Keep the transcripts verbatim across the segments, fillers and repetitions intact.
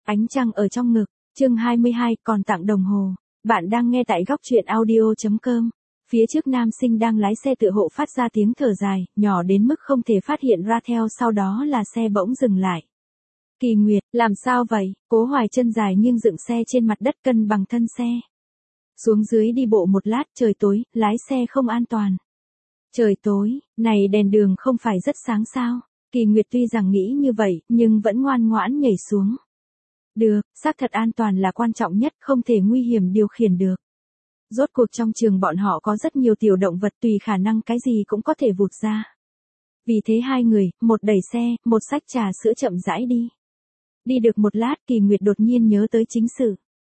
Ánh trăng ở trong ngực, chương hai mươi hai, còn tặng đồng hồ. Bạn đang nghe tại góc truyện audio.com. Phía trước nam sinh đang lái xe tựa hộ phát ra tiếng thở dài, nhỏ đến mức không thể phát hiện ra, theo sau đó là xe bỗng dừng lại. Kỳ Nguyệt, làm sao vậy? Cố Hoài chân dài nghiêng dựng xe trên mặt đất cân bằng thân xe. Xuống dưới đi bộ một lát, trời tối, lái xe không an toàn. Trời tối, này đèn đường không phải rất sáng sao? Kỳ Nguyệt tuy rằng nghĩ như vậy, nhưng vẫn ngoan ngoãn nhảy xuống. Được, xác thật an toàn là quan trọng nhất, không thể nguy hiểm điều khiển được. Rốt cuộc trong trường bọn họ có rất nhiều tiểu động vật, tùy khả năng cái gì cũng có thể vụt ra. Vì thế hai người, một đẩy xe, một xách trà sữa chậm rãi đi. Đi được một lát, Kỳ Nguyệt đột nhiên nhớ tới chính sự.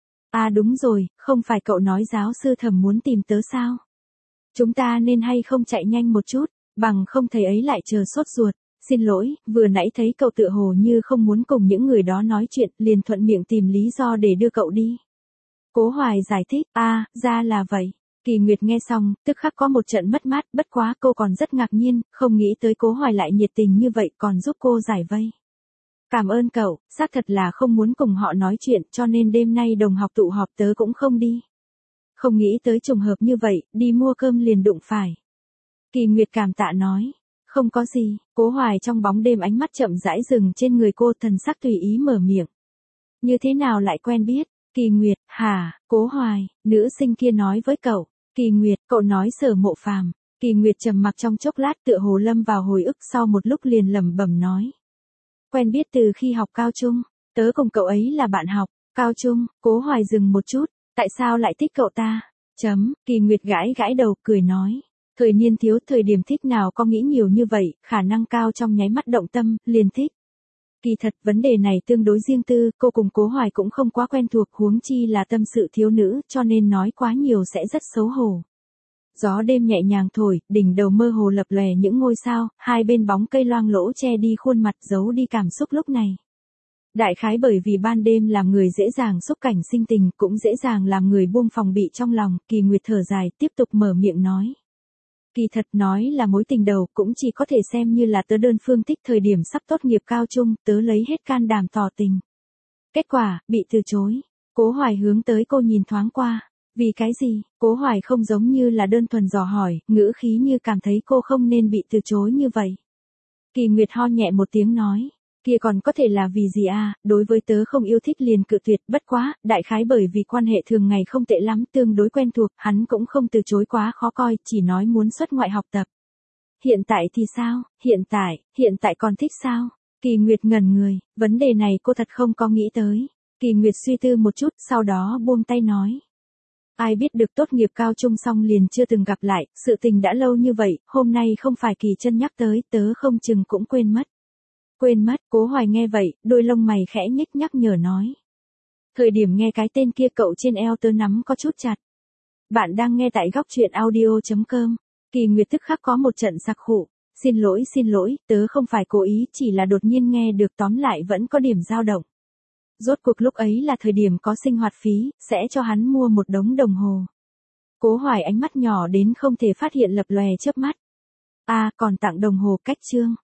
À đúng rồi, không phải cậu nói giáo sư Thẩm muốn tìm tớ sao? Chúng ta nên hay không chạy nhanh một chút, bằng không thầy ấy lại chờ sốt ruột. Xin lỗi, vừa nãy thấy cậu tựa hồ như không muốn cùng những người đó nói chuyện, liền thuận miệng tìm lý do để đưa cậu đi. Cố Hoài giải thích, à, ra là vậy. Kỳ Nguyệt nghe xong, tức khắc có một trận mất mát, bất quá cô còn rất ngạc nhiên, không nghĩ tới Cố Hoài lại nhiệt tình như vậy, còn giúp cô giải vây. Cảm ơn cậu, xác thật là không muốn cùng họ nói chuyện, cho nên đêm nay đồng học tụ họp tớ cũng không đi. Không nghĩ tới trùng hợp như vậy, đi mua cơm liền đụng phải. Kỳ Nguyệt cảm tạ nói. Không có gì, Cố Hoài trong bóng đêm ánh mắt chậm rãi dừng trên người cô, thần sắc tùy ý mở miệng. Như thế nào lại quen biết? Kỳ Nguyệt, hả, Cố Hoài, nữ sinh kia nói với cậu. Kỳ Nguyệt, cậu nói Sở Mộ Phàm. Kỳ Nguyệt trầm mặc trong chốc lát, tựa hồ lâm vào hồi ức, sau một lúc liền lẩm bẩm nói. Quen biết từ khi học cao trung, tớ cùng cậu ấy là bạn học, cao trung. Cố Hoài dừng một chút, tại sao lại thích cậu ta? Chấm, Kỳ Nguyệt gãi gãi đầu, cười nói. Thời niên thiếu, thời điểm thích nào có nghĩ nhiều như vậy, khả năng cao trong nháy mắt động tâm, liền thích. Kỳ thật, vấn đề này tương đối riêng tư, cô cùng Cố Hoài cũng không quá quen thuộc, huống chi là tâm sự thiếu nữ, cho nên nói quá nhiều sẽ rất xấu hổ. Gió đêm nhẹ nhàng thổi, đỉnh đầu mơ hồ lập lòe những ngôi sao, hai bên bóng cây loang lỗ che đi khuôn mặt, giấu đi cảm xúc lúc này. Đại khái bởi vì ban đêm làm người dễ dàng xúc cảnh sinh tình, cũng dễ dàng làm người buông phòng bị trong lòng, Kỳ Nguyệt thở dài, tiếp tục mở miệng nói. Kỳ thật nói là mối tình đầu, cũng chỉ có thể xem như là tớ đơn phương thích, thời điểm sắp tốt nghiệp cao trung, tớ lấy hết can đảm tỏ tình. Kết quả, bị từ chối. Cố Hoài hướng tới cô nhìn thoáng qua. Vì cái gì? Cố Hoài không giống như là đơn thuần dò hỏi, ngữ khí như cảm thấy cô không nên bị từ chối như vậy. Kỳ Nguyệt ho nhẹ một tiếng nói. Kia còn có thể là vì gì à, đối với tớ không yêu thích liền cự tuyệt, bất quá, đại khái bởi vì quan hệ thường ngày không tệ lắm, tương đối quen thuộc, hắn cũng không từ chối quá khó coi, chỉ nói muốn xuất ngoại học tập. Hiện tại thì sao? Hiện tại, hiện tại còn thích sao? Kỳ Nguyệt ngẩn người, vấn đề này cô thật không có nghĩ tới. Kỳ Nguyệt suy tư một chút, sau đó buông tay nói. Ai biết được tốt nghiệp cao trung xong liền chưa từng gặp lại, sự tình đã lâu như vậy, hôm nay không phải Kỳ Chân nhắc tới, tớ không chừng cũng quên mất. Quên mất, Cố Hoài nghe vậy, đôi lông mày khẽ nhếch nhắc nhở nói. Thời điểm nghe cái tên kia cậu trên eo tớ nắm có chút chặt. Bạn đang nghe tại góc truyện audio.com. Kỳ Nguyệt tức khắc có một trận sặc khụ. Xin lỗi xin lỗi, tớ không phải cố ý, chỉ là đột nhiên nghe được, tóm lại vẫn có điểm dao động. Rốt cuộc lúc ấy là thời điểm có sinh hoạt phí, sẽ cho hắn mua một đống đồng hồ. Cố Hoài ánh mắt nhỏ đến không thể phát hiện lập lòe chớp mắt. À, còn tặng đồng hồ cách chương.